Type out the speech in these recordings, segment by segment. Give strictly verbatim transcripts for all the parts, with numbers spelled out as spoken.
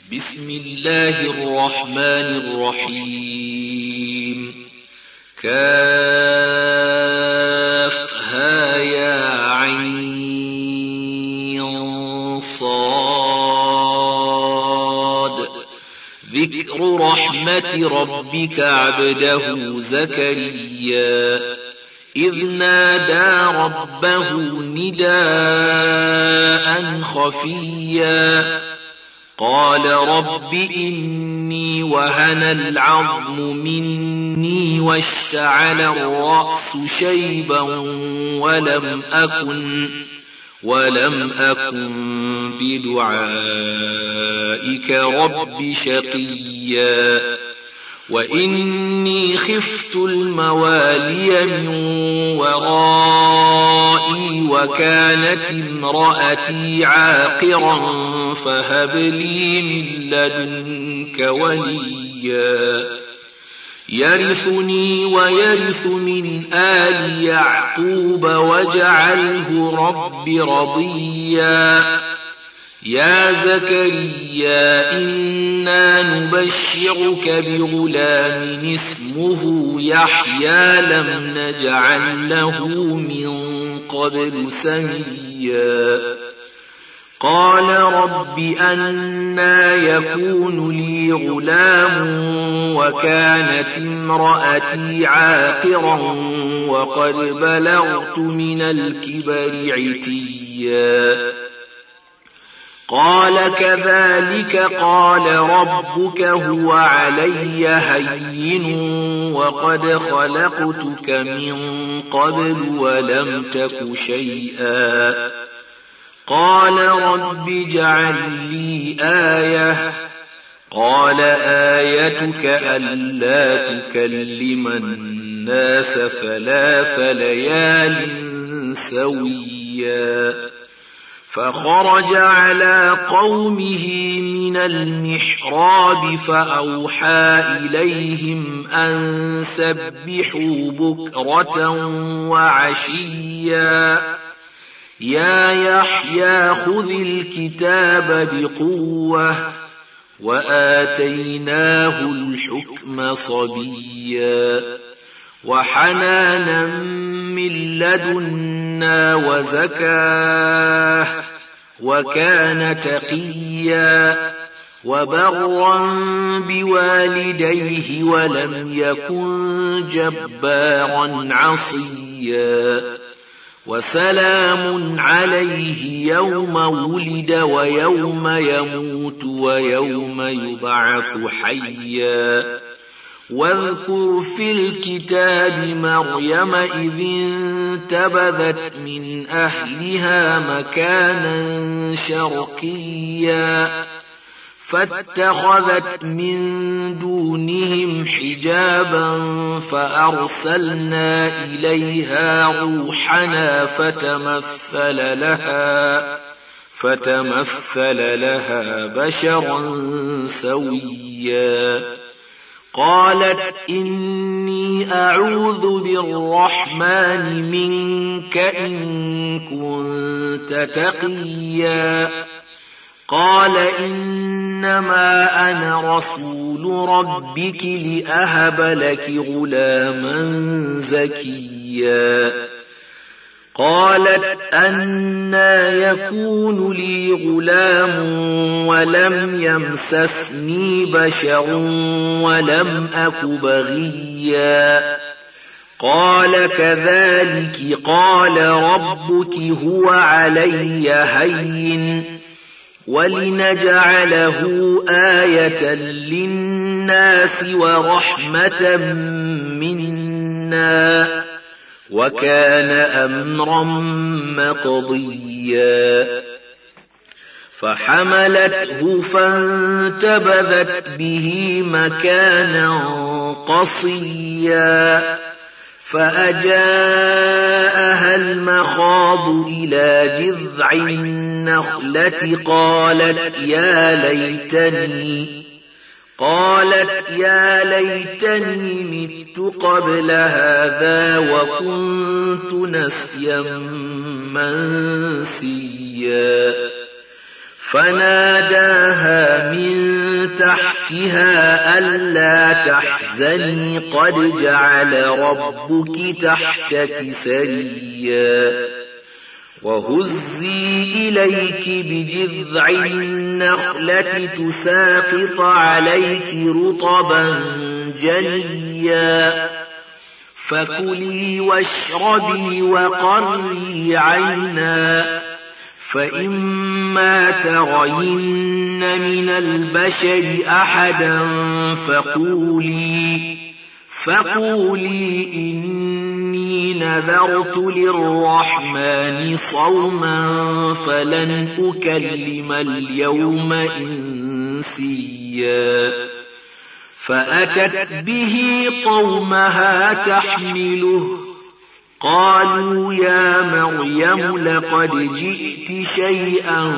بسم الله الرحمن الرحيم كافها يا عين صاد ذكر رحمة ربك عبده زكريا إذ نادى ربه نداء خفيا قال رب إني وهن العظم مني واشتعل الرأس شيبا ولم أكن ولم أكن بدعائك رب شقيا وإني خفت الموالي من ورائي وكانت امرأتي عاقرا فهب لي من لدنك وليا يرثني ويرث من آل يعقوب واجعله رب رضيا يا زكريا إنا نبشرك بغلام اسمه يحيى لم نجعل له من قبل سميا قال رب أنى يكون لي غلام وكانت امرأتي عاقرا وقد بلغت من الكبر عتيا قال كذلك قال ربك هو علي هين وقد خلقتك من قبل ولم تك شيئا قال رب اجعل لي آية قال آيتك ألا تكلم الناس ثلاث ليال سويا فخرج على قومه من المحراب فأوحى إليهم أن سبحوا بكرة وعشيا يا يحيى خذ الكتاب بقوة وآتيناه الحكم صبيا وحنانا من لدنا وزكاه وكان تقيا وبرا بوالديه ولم يكن جبارا عصيا وسلام عليه يوم ولد ويوم يموت ويوم يبعث حيا واذكر في الكتاب مريم إذ انتبذت من أهلها مكانا شرقيا فاتخذت من دونهم حجابا فأرسلنا إليها روحنا فتمثل لها فتمثل لها بشرا سويا قالت إني أعوذ بالرحمن منك إن كنت تقيا قال إنما أنا رسول ربك لأهب لك غلاما زكيا قالت أنى يكون لي غلام ولم يمسسني بشر ولم أك بغيا قال كذلك قال ربك هو علي هين ولنجعله آية للناس ورحمة منا وكان أمرا مقضيا فحملته فانتبذت به مكانا قصيا فأجاءها المخاض إلى جذع النخلة قالت يا ليتني قالت يا ليتني مت قبل هذا وكنت نسيا منسيا فناداها من تحتها ألا تحزني قد جعل ربك تحتك سريا وهزي إليك بجذع النخلة تساقط عليك رطبا جنيا فكلي واشربي وقري عينا فإما ترين من البشر أحدا فقولي فقولي إني نذرت للرحمن صوما فلن أكلم اليوم إنسيا فأتت به قومها تحمله قالوا يا مريم لقد جئت شيئا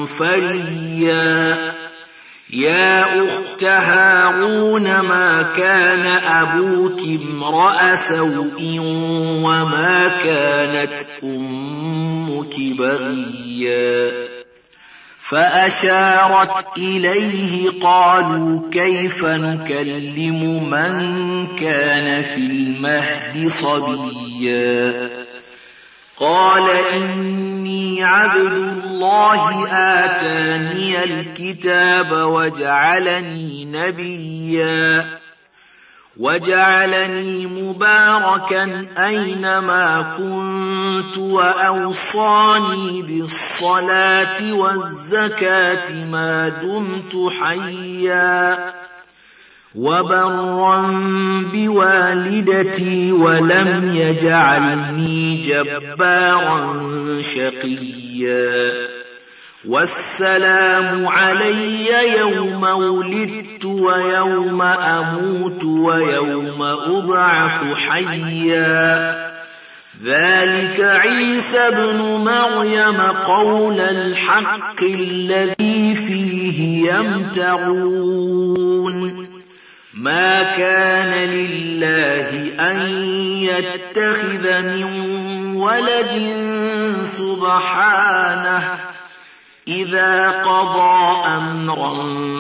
فريا يا أخت هارون ما كان أبوك امرأ سوء وما كانت أمك بغيا فأشارت إليه قالوا كيف نكلم من كان في المهد صبيا قال إني عبد الله آتاني الكتاب وجعلني نبيا وجعلني مباركا أينما كنت وأوصاني بالصلاة والزكاة ما دمت حيا وبرا بوالدتي ولم يجعلني جبارا شقيا والسلام علي يوم ولدت ويوم أموت ويوم أبعث حيا ذلك عيسى ابن مريم قول الحق الذي فيه يمترون ما كان لله أن يتخذ من ولد سبحانه إذا قضى أمرا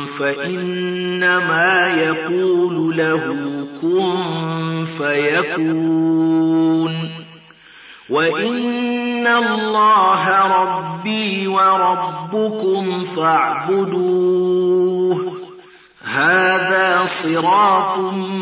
فإنما يقول له كن فيكون وإن الله ربي وربكم فاعبدوه هذا صراط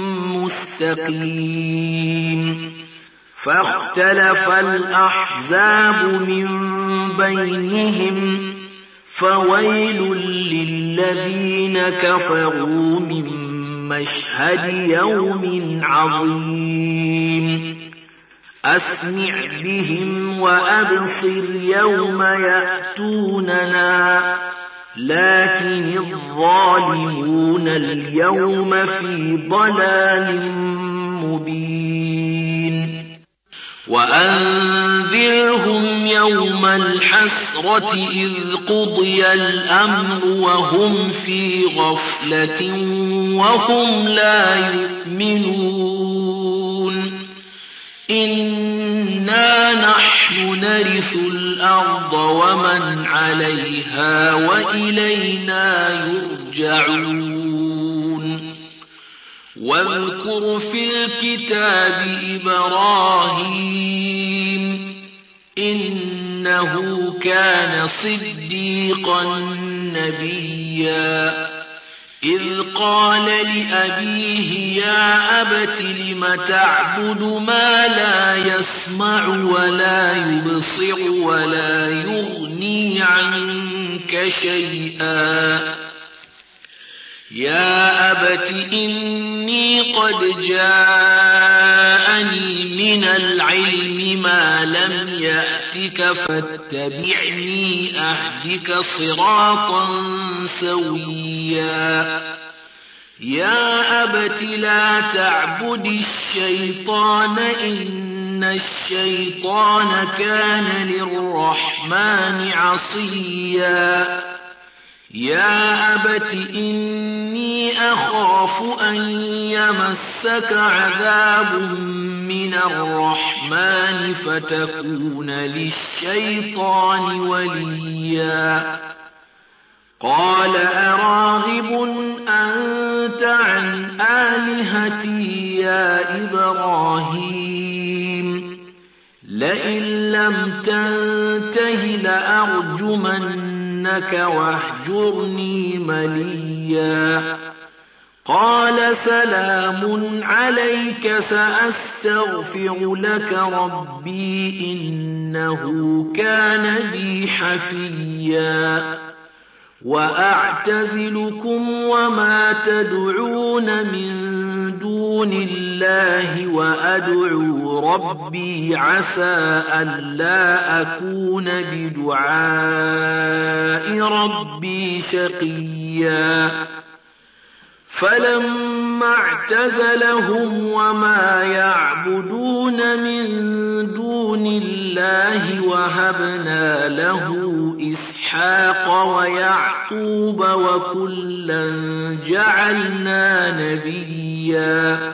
مستقيم فاختلف الأحزاب من بينهم فويل للذين كفروا من مشهد يوم عظيم أسمع بهم وأبصر يوم يأتوننا لكن الظالمون اليوم في ضلال مبين وأنذرهم يوم الحسرة إذ قضي الأمر وهم في غفلة وهم لا يؤمنون إنا نحن نرث الأرض ومن عليها وإلينا يرجعون واذكر في الكتاب إبراهيم إنه كان صديقا نبيا إذ قال لأبيه يا أبت لم تعبد ما لا يسمع ولا يبصر ولا يغني عنك شيئا يا أبت إني قد جاءني من العلم ما لم يأتك فاتبعني أهدك صراطا سويا يا أبت لا تعبد الشيطان إن الشيطان كان للرحمن عصيا يا أبت إني أخاف أن يمسك عذاب من الرحمن فتكون للشيطان وليا قال أراغب كلماتي يا إبراهيم لئن لم تنته لأرجمنك واهجرني مليا قال سلام عليك سأستغفر لك ربي إنه كان بي حفيا وأعتزلكم وما تدعون من دون الله وأدعو ربي عسى ألا أكون بدعاء ربي شقيا فلما اعتزلهم وما يعبدون من دون الله وهبنا له إسحاق ويعقوب وكلا جعلنا نبيا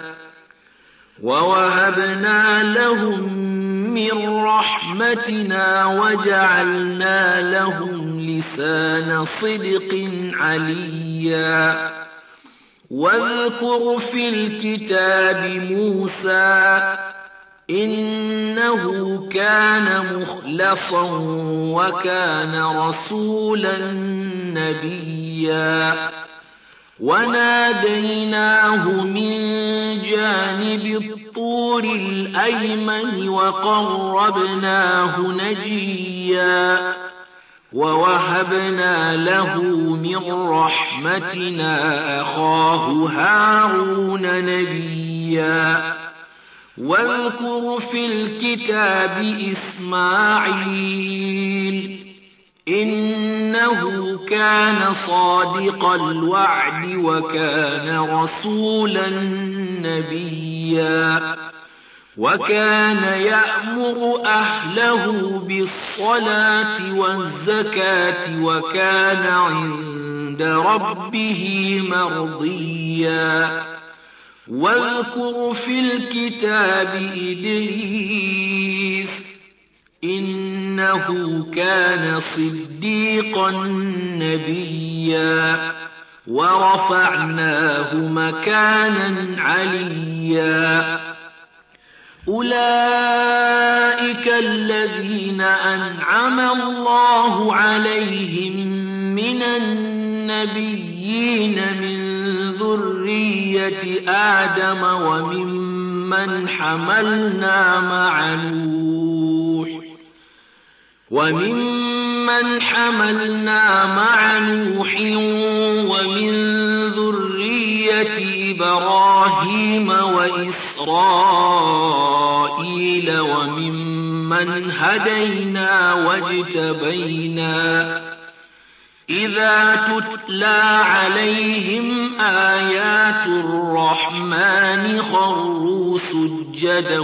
ووهبنا لهم من رحمتنا وجعلنا لهم لسان صدق عليا واذكر في الكتاب موسى إنه كان مخلصا وكان رسولا نبيا وناديناه من جانب الطور الأيمن وقربناه نجيا ووهبنا له من رحمتنا أخاه هارون نبيا واذكر في الكتاب إسماعيل إنه كان صادق الوعد وكان رسولا نبيا وكان يأمر أهله بالصلاة والزكاة وكان عند ربه مرضيا واذكر في الكتاب إدريس إنه كان صديقا نبيا ورفعناه مكانا عليا أولئك الذين أنعم الله عليهم من النبيين من ذرية آدم وممن حملنا مع نوح وممن حملنا مع نوح ومن ذرية إبراهيم وإسرائيل وممن هدينا واجتبينا إذا تتلى عليهم آيات الرحمن خروا سجدا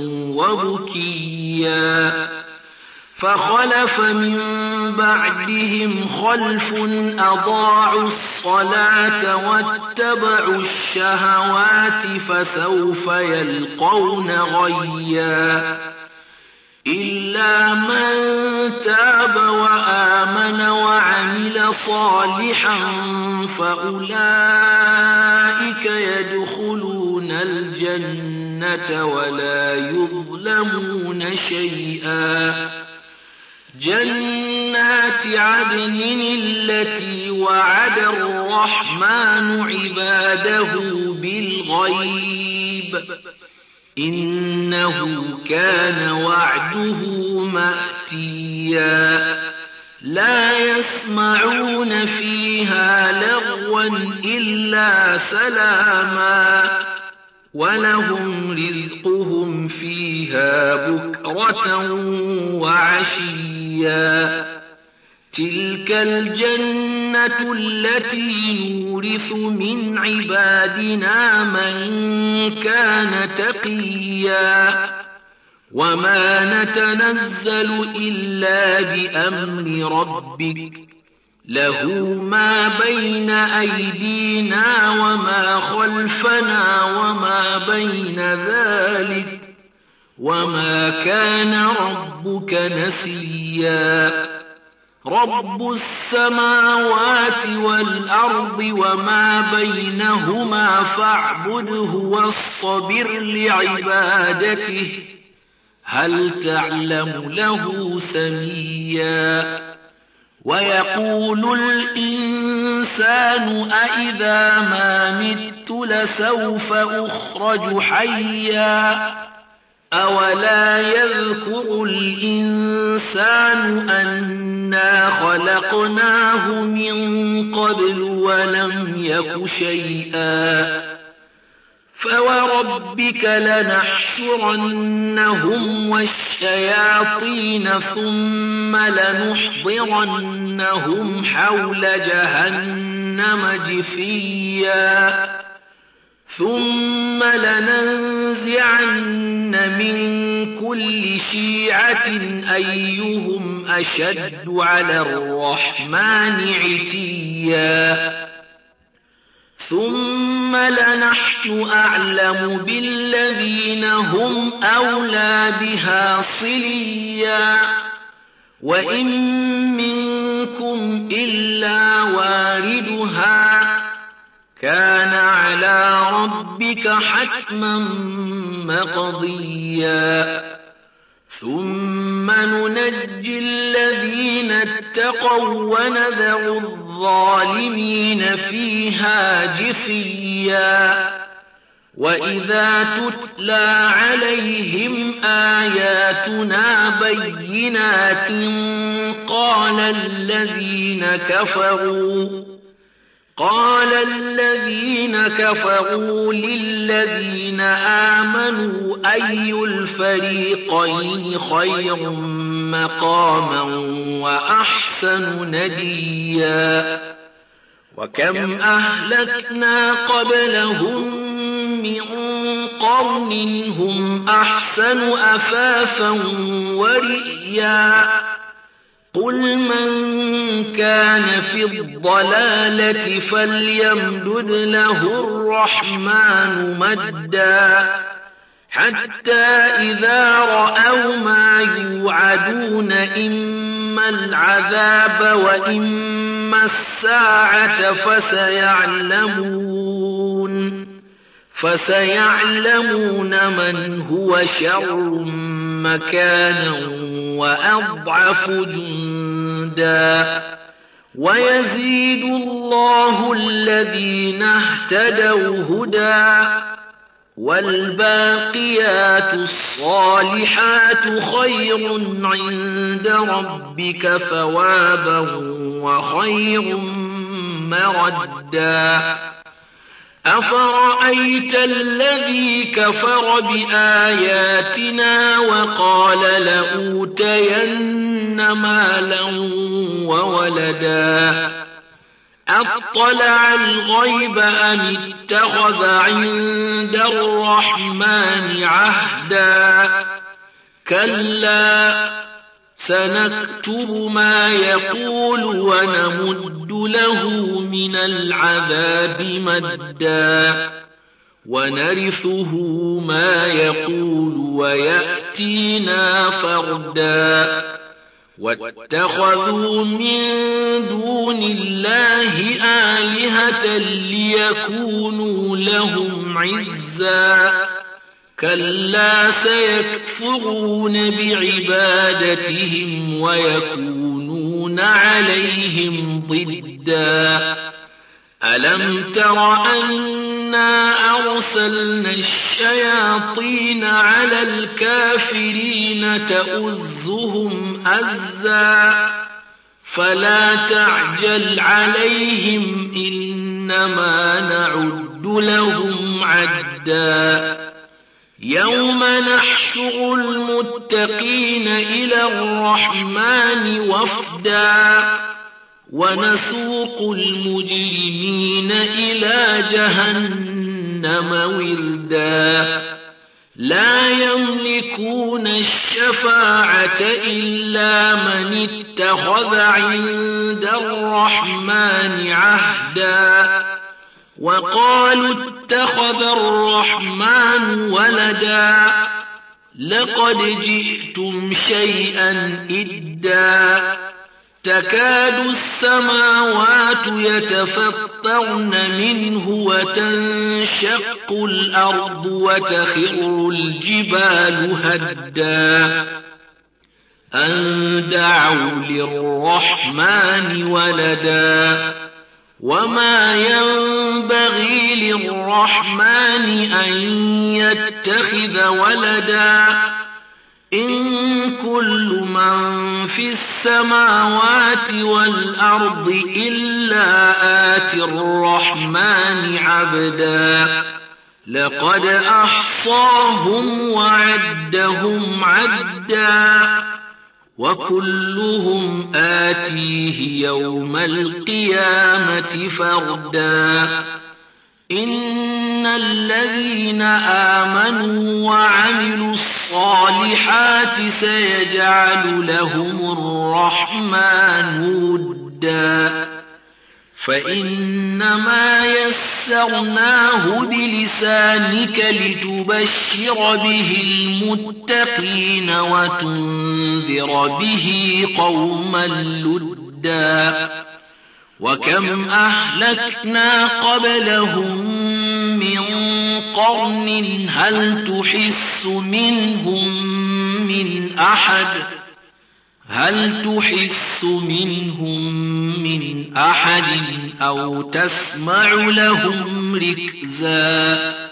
وبكيا فخلف من بعدهم خلف أضاعوا الصلاة واتبعوا الشهوات فسوف يلقون غيا إلا من تاب وآمن وعمل صالحا فأولئك يدخلون الجنة ولا يظلمون شيئا جنات عدن التي وعد الرحمن عباده بالغيب إنه كان وعده مأتيا لا يسمعون فيها لغوا إلا سلاما ولهم رزقهم فيها بكرة وعشيا تلك الجنة التي نورث من عبادنا من كان تقيا وما نتنزل إلا بأمر ربك له ما بين أيدينا وما خلفنا وما بين ذلك وما كان ربك نسيا رب السماوات والأرض وما بينهما فاعبده واصطبر لعبادته هل تعلم له سميا ويقول الإنسان أإذا ما مت لسوف أخرج حيا أولا يذكر الإنسان أنا خلقناه من قبل ولم يك شيئا فوربك لنحشرنهم والشياطين ثم لنحضرنهم حول جهنم جثيا ثم لننزعن من كل شيعة أيهم أشد على الرحمن عتيا ثم لنحن أعلم بالذين هم أولى بها صليا وإن منكم إلا واردها كان على ربك حتما مقضيا ثم ننجي الذين اتقوا ونذر الظالمين فيها جثيا وإذا تتلى عليهم آياتنا بينات قال الذين كفروا قال الذين كفروا للذين آمنوا أي الفريقين خير مقاما وأحسن نديا وكم أهلكنا قبلهم من قرن هم أحسن أثاثا ورئيا قل من كان في الضلالة فليمدد له الرحمن مدا حتى إذا رأوا ما يوعدون إما العذاب وإما الساعة فسيعلمون فسيعلمون من هو شر مكانا وأضعف جندا ويزيد الله الذين اهتدوا هدى والباقيات الصالحات خير عند ربك ثوابا وخير مردا أفرأيت الذي كفر بآياتنا وقال لأوتين مالا وولدا أطلع الغيب أم اتخذ عند الرحمن عهدا كلا سنكتب ما يقول ونمد له من العذاب مدا ونرثه ما يقول ويأتينا فردا واتخذوا من دون الله آلهة ليكونوا لهم عزا كلا سيكفرون بعبادتهم ويكونون عليهم ضدا ألم تر أنا أرسلنا الشياطين على الكافرين تؤزهم أزا فلا تعجل عليهم إنما نعد لهم عدا يوم نحشر المتقين إلى الرحمن وفدا ونسوق المجرمين إلى جهنم وردا لا يملكون الشفاعة إلا من اتخذ عند الرحمن عهدا وقالوا اتخذ الرحمن ولدا لقد جئتم شيئا إدا تكاد السماوات يتفطرن منه وتنشق الأرض وتخر الجبال هدا أن دعوا للرحمن ولدا وما ينبغي للرحمن أن يتخذ ولدا إن كل من في السماوات والأرض إلا آتي الرحمن عبدا لقد أحصاهم وعدهم عدا وكلهم آتيه يوم القيامة فردا إن الذين آمنوا وعملوا الصالحات سيجعل لهم الرحمن ودا فإنما يسرناه بلسانك لتبشر به المتقين وتنذر به قوما لدا وكم أهلكنا قبلهم من قرن هل تحس منهم من أحد هل تحس منهم من أحد أو تسمع لهم ركزا